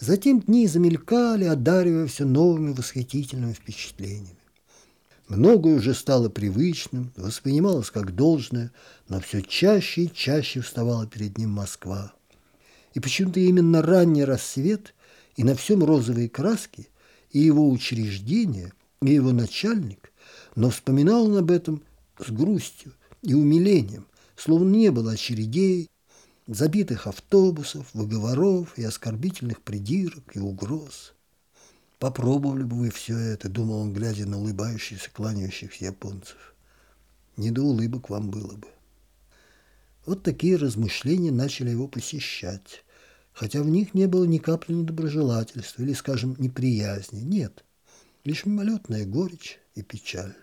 Затем дни замелькали, одаривая все новыми восхитительными впечатлениями. Многое уже стало привычным, воспринималось как должное, но все чаще и чаще вставала перед ним Москва. И почему-то именно ранний рассвет и на всем розовые краски, и его учреждение, и его начальник, но вспоминал он об этом с грустью и умилением, словно не было очередей, забитых автобусов, выговоров и оскорбительных придирок и угроз. «Попробовали бы вы все это», — думал он, глядя на улыбающихся, кланяющихся японцев. «Не до улыбок вам было бы». Вот такие размышления начали его посещать, хотя в них не было ни капли недоброжелательства или, скажем, неприязни. Нет, лишь мимолетная горечь и печаль.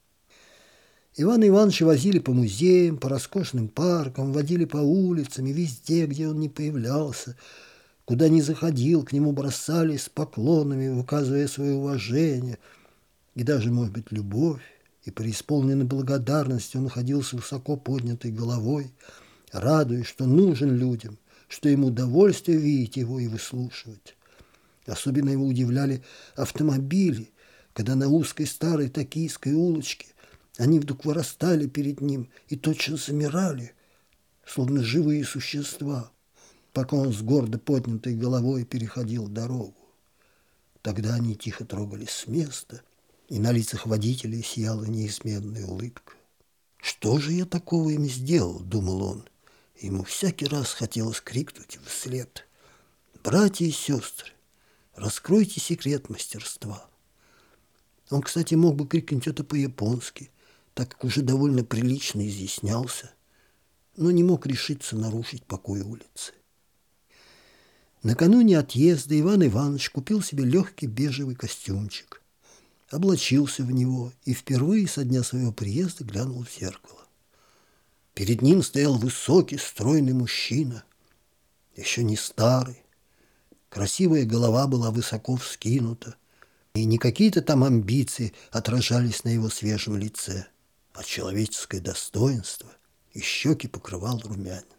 Ивана Ивановича возили по музеям, по роскошным паркам, водили по улицам, и везде, где он не появлялся, куда ни заходил, к нему бросались с поклонами, выказывая свое уважение и даже, может быть, любовь. И преисполненной благодарностью он находился высоко поднятой головой, радуясь, что нужен людям, что ему удовольствие видеть его и выслушивать. Особенно его удивляли автомобили, когда на узкой старой токийской улочке они вдруг вырастали перед ним и тотчас замирали, словно живые существа, пока он с гордо поднятой головой переходил дорогу. Тогда они тихо трогались с места, и на лицах водителей сияла неизменная улыбка. «Что же я такого им сделал?» – думал он. Ему всякий раз хотелось крикнуть вслед: «Братья и сестры, раскройте секрет мастерства!» Он, кстати, мог бы крикнуть это по-японски, так как уже довольно прилично изъяснялся, но не мог решиться нарушить покой улицы. Накануне отъезда Иван Иванович купил себе легкий бежевый костюмчик, облачился в него и впервые со дня своего приезда глянул в зеркало. Перед ним стоял высокий, стройный мужчина, еще не старый. Красивая голова была высоко вскинута, и не какие-то там амбиции отражались на его свежем лице, а человеческое достоинство, и щеки покрывал румянец.